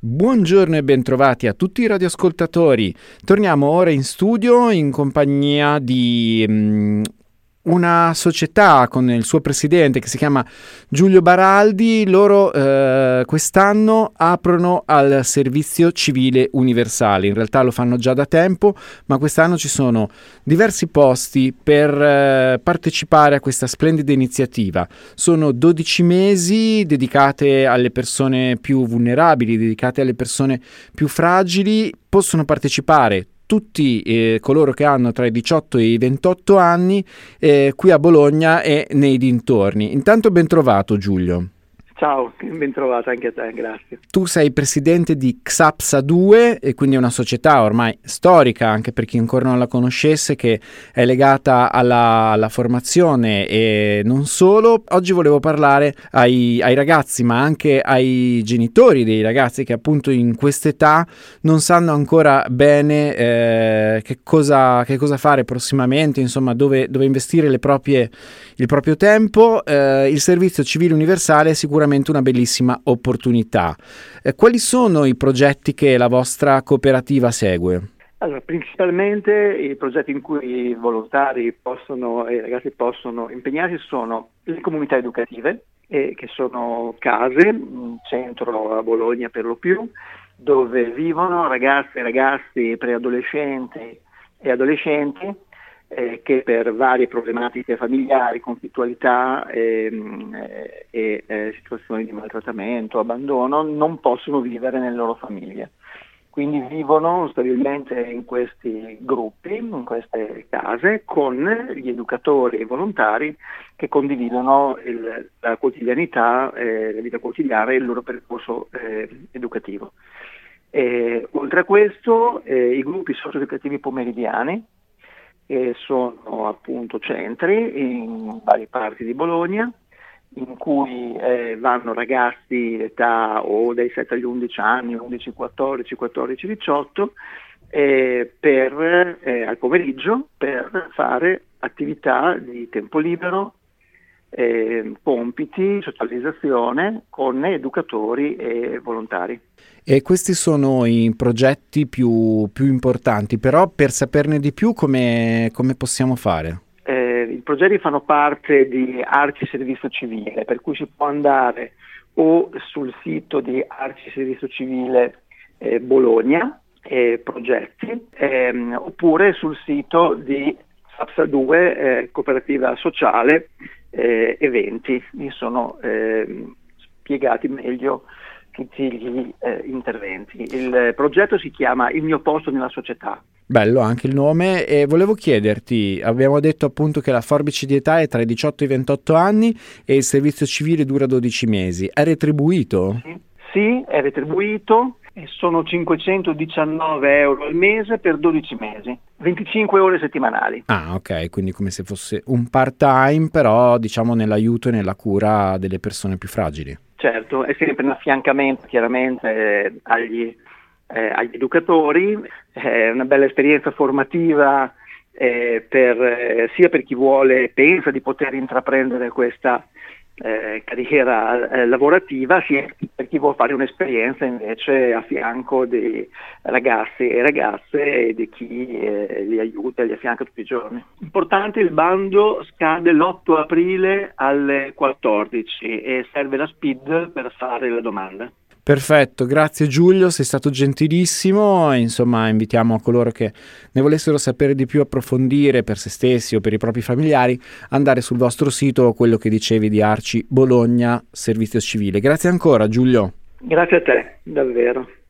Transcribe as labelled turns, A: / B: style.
A: Buongiorno e bentrovati a tutti i radioascoltatori. Torniamo ora in studio in compagnia di una società con il suo presidente che si chiama Giulio Baraldi. Loro quest'anno aprono al servizio civile universale. In realtà lo fanno già da tempo, ma quest'anno ci sono diversi posti per partecipare a questa splendida iniziativa. Sono 12 mesi dedicate alle persone più vulnerabili, dedicate alle persone più fragili. Possono partecipare tutti coloro che hanno tra i 18 e i 28 anni qui a Bologna e nei dintorni. Intanto ben trovato Giulio.
B: Ciao, ben trovato anche a te, grazie.
A: Tu sei presidente di XAPSA 2 e quindi è una società ormai storica, anche per chi ancora non la conoscesse, che è legata alla formazione e non solo. Oggi volevo parlare ai ragazzi, ma anche ai genitori dei ragazzi che appunto in quest'età non sanno ancora bene che cosa fare prossimamente, insomma dove investire il proprio tempo. Il servizio civile universale è sicuramente una bellissima opportunità. Quali sono i progetti che la vostra cooperativa segue?
B: Allora, principalmente i progetti in cui i volontari e i ragazzi possono impegnarsi sono le comunità educative, che sono case, in centro a Bologna per lo più, dove vivono ragazze e ragazzi, preadolescenti e adolescenti che per varie problematiche familiari, conflittualità e situazioni di maltrattamento, abbandono, non possono vivere nelle loro famiglie. Quindi vivono stabilmente in questi gruppi, in queste case, con gli educatori e i volontari che condividono la quotidianità, la vita quotidiana e il loro percorso educativo. Oltre a questo, i gruppi socio-educativi pomeridiani, che sono appunto centri in varie parti di Bologna, in cui vanno ragazzi età o dai 7 agli 11 anni, 11-14, 14-18, al pomeriggio per fare attività di tempo libero, compiti, socializzazione con educatori e volontari.
A: E questi sono i progetti più importanti, però per saperne di più come possiamo fare?
B: I progetti fanno parte di Arci Servizio Civile, per cui si può andare o sul sito di Arci Servizio Civile Bologna, progetti, oppure sul sito di XAPSA 2, cooperativa sociale, eventi. Mi sono spiegati meglio tutti gli interventi. Il progetto si chiama Il mio posto nella società.
A: Bello anche il nome. E volevo chiederti, abbiamo detto appunto che la forbice di età è tra i 18 e i 28 anni e il servizio civile dura 12 mesi. È retribuito?
B: Sì, è retribuito e sono 519 euro al mese per 12 mesi, 25 ore settimanali.
A: Ah, ok, quindi come se fosse un part-time, però diciamo nell'aiuto e nella cura delle persone più fragili.
B: Certo, è sempre un affiancamento chiaramente agli educatori, è una bella esperienza formativa sia per chi pensa di poter intraprendere questa carriera lavorativa, sia per chi vuole fare un'esperienza invece a fianco dei ragazzi e ragazze e di chi li aiuta e li affianca tutti i giorni. Importante, il bando scade l'8 aprile alle 14 e serve la SPID per fare la domanda.
A: Perfetto, grazie Giulio, sei stato gentilissimo. Insomma, invitiamo a coloro che ne volessero sapere di più, approfondire per se stessi o per i propri familiari, andare sul vostro sito, quello che dicevi di Arci Bologna Servizio Civile. Grazie ancora Giulio.
B: Grazie a te, davvero.